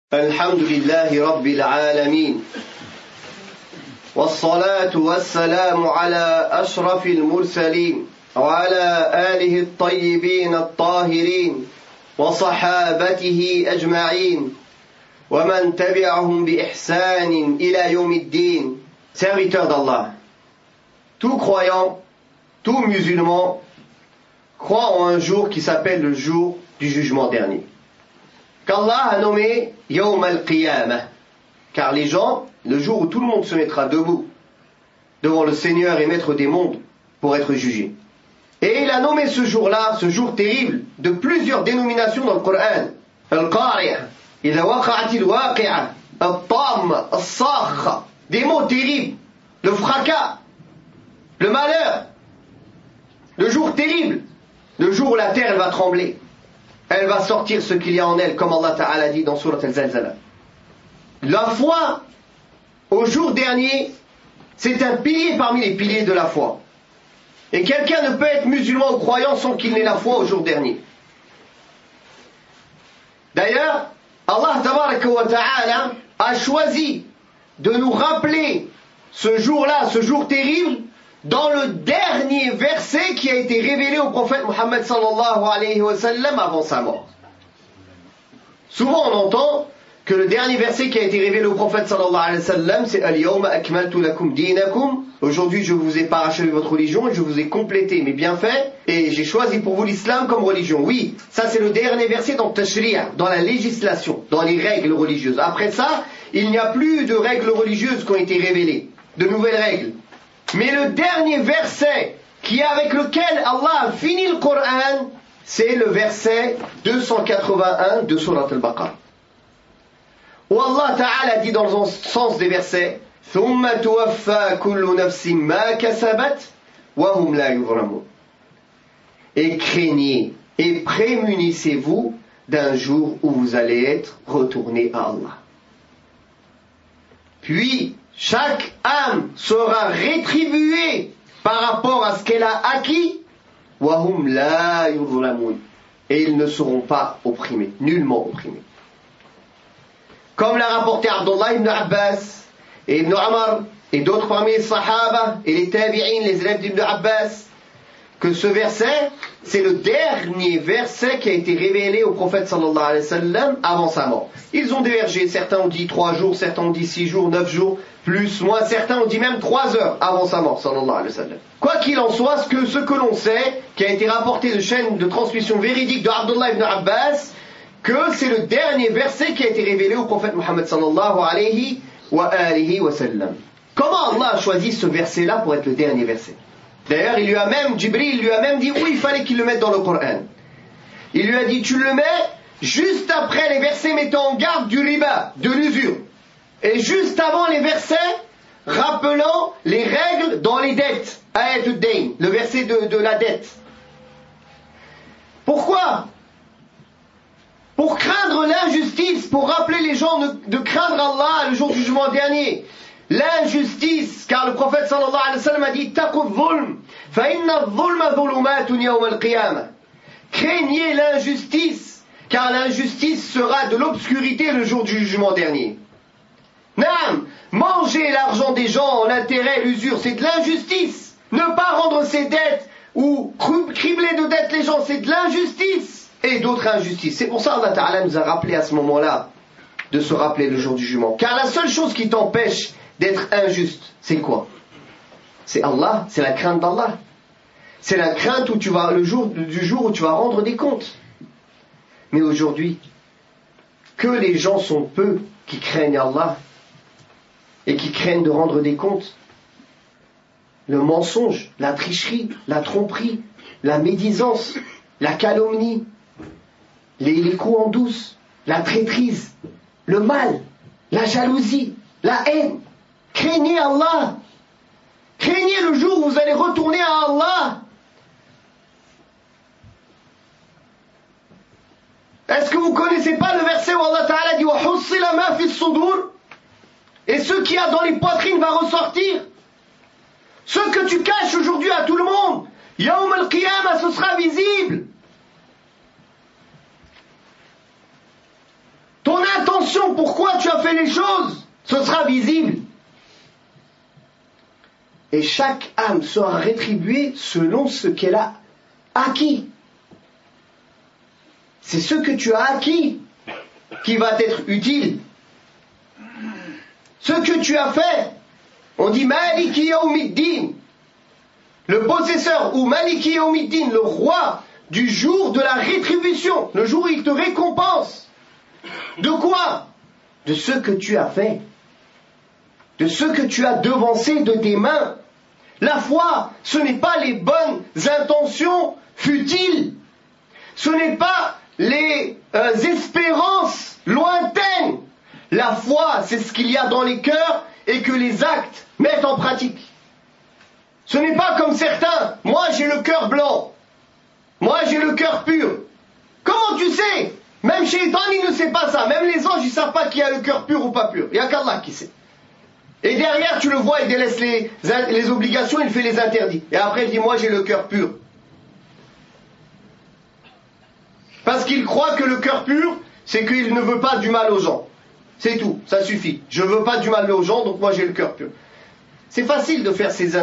الحمد لله رب العالمين والصلاة والسلام على أشرف المرسلين وعلى آله الطيبين الطاهرين وصحابته أجمعين ومن تبعهم بإحسان إلى يوم الدين. Serviteurs d'Allah, tout croyant, tout musulman croit en un jour qui s'appelle le jour du jugement dernier, qu'Allah a nommé Yawm al-Qiyamah, car les gens, le jour où tout le monde se mettra debout devant le Seigneur et Maître des mondes pour être jugé. Et il a nommé ce jour-là, ce jour terrible, de plusieurs dénominations dans le Coran. Al-Qari'ah, Idha waqa'atil waqi'ah, Al-Tamma, Al-Sakha, des mots terribles, le fracas, le malheur, le jour terrible, le jour où la terre elle va trembler. Elle va sortir ce qu'il y a en elle, comme Allah Ta'ala dit dans Surat Al-Zalzala. La foi au jour dernier, c'est un pilier parmi les piliers de la foi. Et quelqu'un ne peut être musulman ou croyant sans qu'il n'ait la foi au jour dernier. D'ailleurs, Allah Ta'ala a choisi de nous rappeler ce jour-là, ce jour terrible, dans le dernier verset qui a été révélé au prophète Muhammad sallallahu alayhi wa sallam avant sa mort. Souvent on entend que le dernier verset qui a été révélé au prophète sallallahu alayhi wa sallam, c'est Al-Yawma akmaltu lakum dinakum. Aujourd'hui je vous ai parachevé votre religion et je vous ai complété mes bienfaits et j'ai choisi pour vous l'islam comme religion. Oui, ça c'est le dernier verset dans Tashri'a, dans la législation, dans les règles religieuses. Après ça, il n'y a plus de règles religieuses qui ont été révélées, de nouvelles règles. Mais le dernier verset qui est avec lequel Allah a fini le Coran, c'est le verset 281 de Surat Al-Baqarah. Où Allah Ta'ala dit dans le sens des versets ثُمَّ تُوَفَّى كُلُّ نَفْسٍ مَا كَسَبَتْ وَهُمْ لَا يُظْلَمُونَ. Et craignez et prémunissez-vous d'un jour où vous allez être retournés à Allah. Puis chaque âme sera rétribuée par rapport à ce qu'elle a acquis. وَهُمْ لَا يُظْلَمُونَ. Et ils ne seront pas opprimés, nullement opprimés. Comme l'a rapporté Abdullah ibn Abbas et Ibn Omar et d'autres parmi les Sahaba et les Tabi'in, les élèves d'Ibn Abbas, que ce verset, c'est le dernier verset qui a été révélé au prophète sallallahu alayhi wa sallam avant sa mort. Ils ont divergé, certains ont dit 3 jours, certains ont dit 6 jours, 9 jours, plus, moins, certains ont dit même 3 heures avant sa mort sallallahu alayhi wa sallam. Quoi qu'il en soit, ce que l'on sait, qui a été rapporté de chaîne de transmission véridique de Abdullah ibn Abbas, que c'est le dernier verset qui a été révélé au prophète Muhammad sallallahu alayhi wa sallam. Comment Allah a choisi ce verset-là pour être le dernier verset? D'ailleurs, Jibril lui a même dit où il fallait qu'il le mette dans le Coran. Il lui a dit, tu le mets juste après les versets mettant en garde du riba, de l'usure. Et juste avant les versets rappelant les règles dans les dettes. Ayat ad-dayn, le verset de la dette. Pourquoi? Pour craindre l'injustice, pour rappeler les gens de craindre Allah le jour du jugement dernier. L'injustice, car le prophète sallallahu alayhi wa sallam a dit taqu dhulm fa inna dhulma dhulumatun yawm al-qiyamah. Craignez l'injustice, car l'injustice sera de l'obscurité le jour du jugement dernier. Naam, manger l'argent des gens en intérêt, l'usure, c'est de l'injustice. Ne pas rendre ses dettes ou cribler de dettes les gens, c'est de l'injustice. Et d'autres injustices. C'est pour ça Allah Ta'ala nous a rappelé à ce moment-là de se rappeler le jour du jugement. Car la seule chose qui t'empêche d'être injuste, c'est quoi? C'est Allah, c'est la crainte d'Allah. C'est la crainte où du jour où tu vas rendre des comptes. Mais aujourd'hui, que les gens sont peu qui craignent Allah et qui craignent de rendre des comptes. Le mensonge, la tricherie, la tromperie, la médisance, la calomnie, les coups en douce, la traîtrise, le mal, la jalousie, la haine. Craignez Allah. Craignez le jour où vous allez retourner à Allah. Est-ce que vous ne connaissez pas le verset où Allah Ta'ala dit وَحُصِّلَ مَا فِي الصُّدُورِ? Et ce qu'il y a dans les poitrines va ressortir. Ce que tu caches aujourd'hui à tout le monde, Yawm al-Qiyamah, ce sera visible. Ton Ton intention, pourquoi tu as fait les choses, ce sera visible. Et chaque âme sera rétribuée selon ce qu'elle a acquis. C'est ce que tu as acquis qui va être utile. Ce que tu as fait, on dit Maliki Yawmiddin, le possesseur, ou Maliki Yawmiddin, le roi du jour de la rétribution, le jour où il te récompense. De quoi? De ce que tu as fait, de ce que tu as devancé de tes mains. La foi, ce n'est pas les bonnes intentions futiles, ce n'est pas les espérances lointaines. La foi, c'est ce qu'il y a dans les cœurs et que les actes mettent en pratique. Ce n'est pas comme certains, moi j'ai le cœur blanc, moi j'ai le cœur pur. Comment tu sais? Même Shaitan il ne sait pas ça, même les anges ils ne savent pas qui a le cœur pur ou pas pur. Il n'y a qu'Allah qui sait. Et derrière tu le vois, il délaisse les obligations, il fait les interdits. Et après il dit moi j'ai le cœur pur. Parce qu'il croit que le cœur pur, c'est qu'il ne veut pas du mal aux gens. C'est tout, ça suffit. Je ne veux pas du mal aux gens, donc moi j'ai le cœur pur. C'est facile de faire ces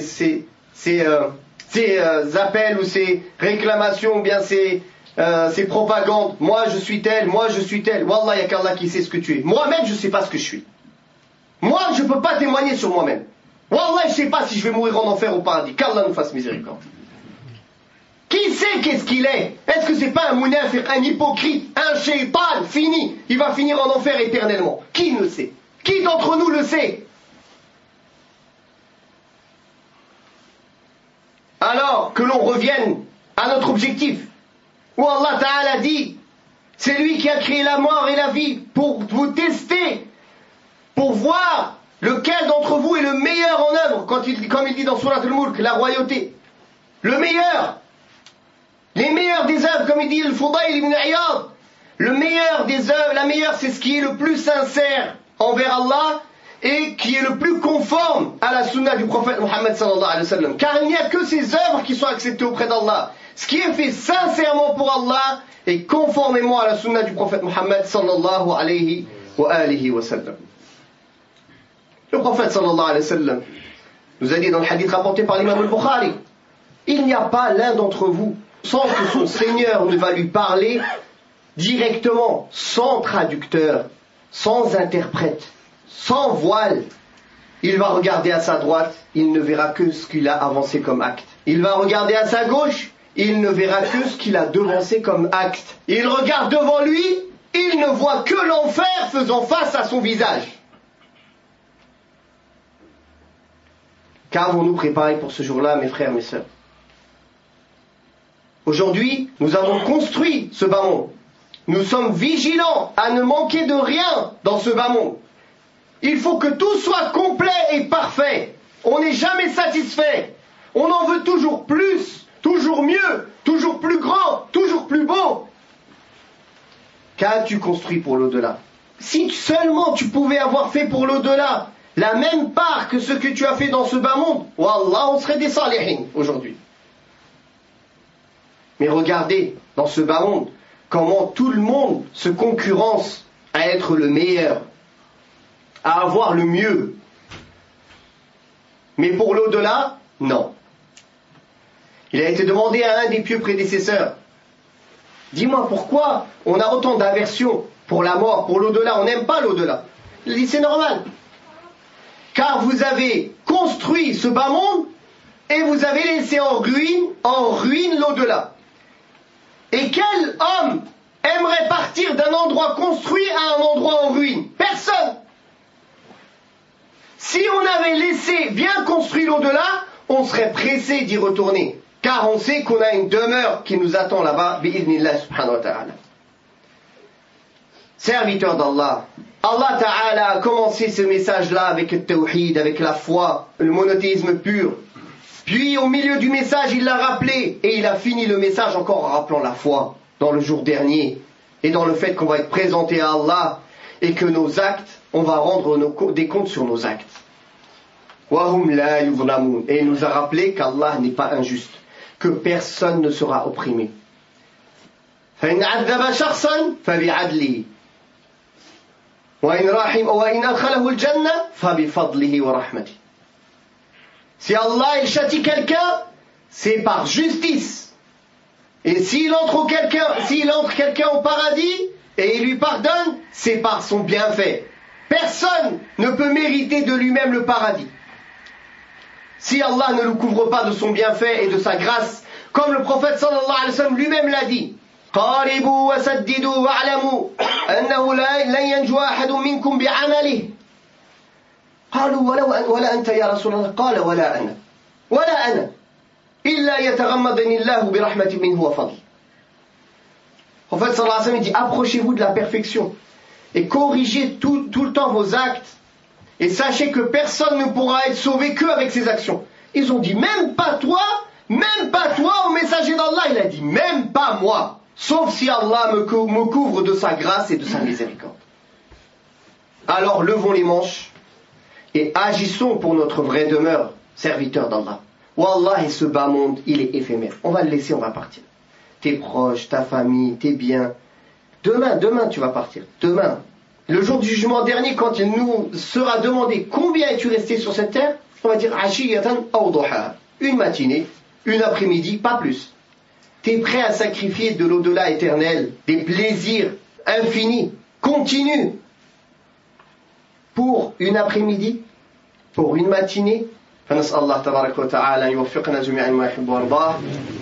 appels ou ces réclamations ou bien ces propagandes. Moi je suis tel, moi je suis tel. Wallah, il n'y a qu'Allah qui sait ce que tu es. Moi-même je ne sais pas ce que je suis. Moi je ne peux pas témoigner sur moi-même. Wallah, je ne sais pas si je vais mourir en enfer ou au paradis. Qu'Allah nous fasse miséricorde. Qui sait qu'est-ce qu'il est? Est-ce que c'est pas un munafiq, un hypocrite, un shaitan fini? Il va finir en enfer éternellement. Qui ne sait? Qui d'entre nous le sait? Alors que l'on revienne à notre objectif, où Allah Ta'ala dit, c'est lui qui a créé la mort et la vie pour vous tester, pour voir lequel d'entre vous est le meilleur en œuvre, comme il dit dans Surat al-Mulk, la royauté. Le meilleur. Les meilleurs des œuvres, comme il dit le Fudayl ibn Iyad, le meilleur des œuvres, la meilleure c'est ce qui est le plus sincère envers Allah et qui est le plus conforme à la sunna du prophète Muhammad sallallahu alayhi wa sallam. Car il n'y a que ces œuvres qui sont acceptées auprès d'Allah. Ce qui est fait sincèrement pour Allah et conformément à la sunna du prophète Muhammad sallallahu alayhi wa sallam. Le prophète sallallahu alayhi wa sallam nous a dit dans le hadith rapporté par l'imam al-Bukhari, il n'y a pas l'un d'entre vous sans que son Seigneur ne va lui parler directement, sans traducteur, sans interprète, sans voile. Il va regarder à sa droite, il ne verra que ce qu'il a avancé comme acte. Il va regarder à sa gauche, il ne verra que ce qu'il a devancé comme acte. Il regarde devant lui, il ne voit que l'enfer faisant face à son visage. Qu'avons-nous préparé pour ce jour-là, mes frères, mes sœurs? Aujourd'hui, nous avons construit ce bas monde. Nous sommes vigilants à ne manquer de rien dans ce bas monde. Il faut que tout soit complet et parfait. On n'est jamais satisfait. On en veut toujours plus, toujours mieux, toujours plus grand, toujours plus beau. Qu'as-tu construit pour l'au-delà? Si seulement tu pouvais avoir fait pour l'au-delà la même part que ce que tu as fait dans ce bas monde, wallah, on serait des salihin aujourd'hui. Mais regardez, dans ce bas monde, comment tout le monde se concurrence à être le meilleur, à avoir le mieux. Mais pour l'au-delà, non. Il a été demandé à un des pieux prédécesseurs, dis-moi pourquoi on a autant d'aversion pour la mort, pour l'au-delà, on n'aime pas l'au-delà. Il dit c'est normal. Car vous avez construit ce bas monde et vous avez laissé en ruine l'au-delà. Et quel homme aimerait partir d'un endroit construit à un endroit en ruine? Personne. Si on avait laissé bien construit l'au-delà, on serait pressé d'y retourner. Car on sait qu'on a une demeure qui nous attend là-bas, bi'idhnillah subhanahu wa ta'ala. Serviteur d'Allah, Allah Ta'ala a commencé ce message-là avec le tawhid, avec la foi, le monothéisme pur. Puis au milieu du message, il l'a rappelé et il a fini le message encore en rappelant la foi dans le jour dernier et dans le fait qu'on va être présenté à Allah et que nos actes, on va rendre des comptes sur nos actes. Wahum la yuzlamun. Et il nous a rappelé qu'Allah n'est pas injuste, que personne ne sera opprimé. فإن عذب شخصا فبعدله. وَإِنْ أَدْخَلَهُ الْجَنَّةِ فَبِفَضْلِهِ وَرَحْمَتِهِ. Si Allah il châtie quelqu'un, c'est par justice. Et s'il entre quelqu'un au paradis et il lui pardonne, c'est par son bienfait. Personne ne peut mériter de lui-même le paradis. Si Allah ne le couvre pas de son bienfait et de sa grâce, comme le prophète sallallahu alayhi wa sallam lui-même l'a dit, قاربوا وسددوا واعلموا أنه لن ينجو أحد منكم بعمله. قالوا ولا أنت يا رسول الله. قال ولا أنا إلا يتغمدني الله برحمة منه وفضل. Le prophète sallallahu alayhi wa sallam dit, approchez-vous de la perfection et corrigez tout le temps vos actes et sachez que personne ne pourra être sauvé qu'avec ses actions. Ils ont dit, même pas toi, au messager d'Allah. Il a dit, même pas moi, sauf si Allah me couvre de sa grâce et de sa miséricorde. Alors levons les manches et agissons pour notre vraie demeure, serviteur d'Allah. Wallah, et ce bas monde, il est éphémère. On va le laisser, on va partir. Tes proches, ta famille, tes biens. Demain tu vas partir. Demain. Le jour du jugement dernier, quand il nous sera demandé combien es-tu resté sur cette terre, on va dire ashiyatan aw duha. Une matinée, une après-midi, pas plus. T'es prêt à sacrifier de l'au-delà éternel, des plaisirs infinis, continus, pour une après-midi, pour une matinée. فنسأل الله تبارك وتعالى أن يوفقنا جميعا ما يحب ويرضاه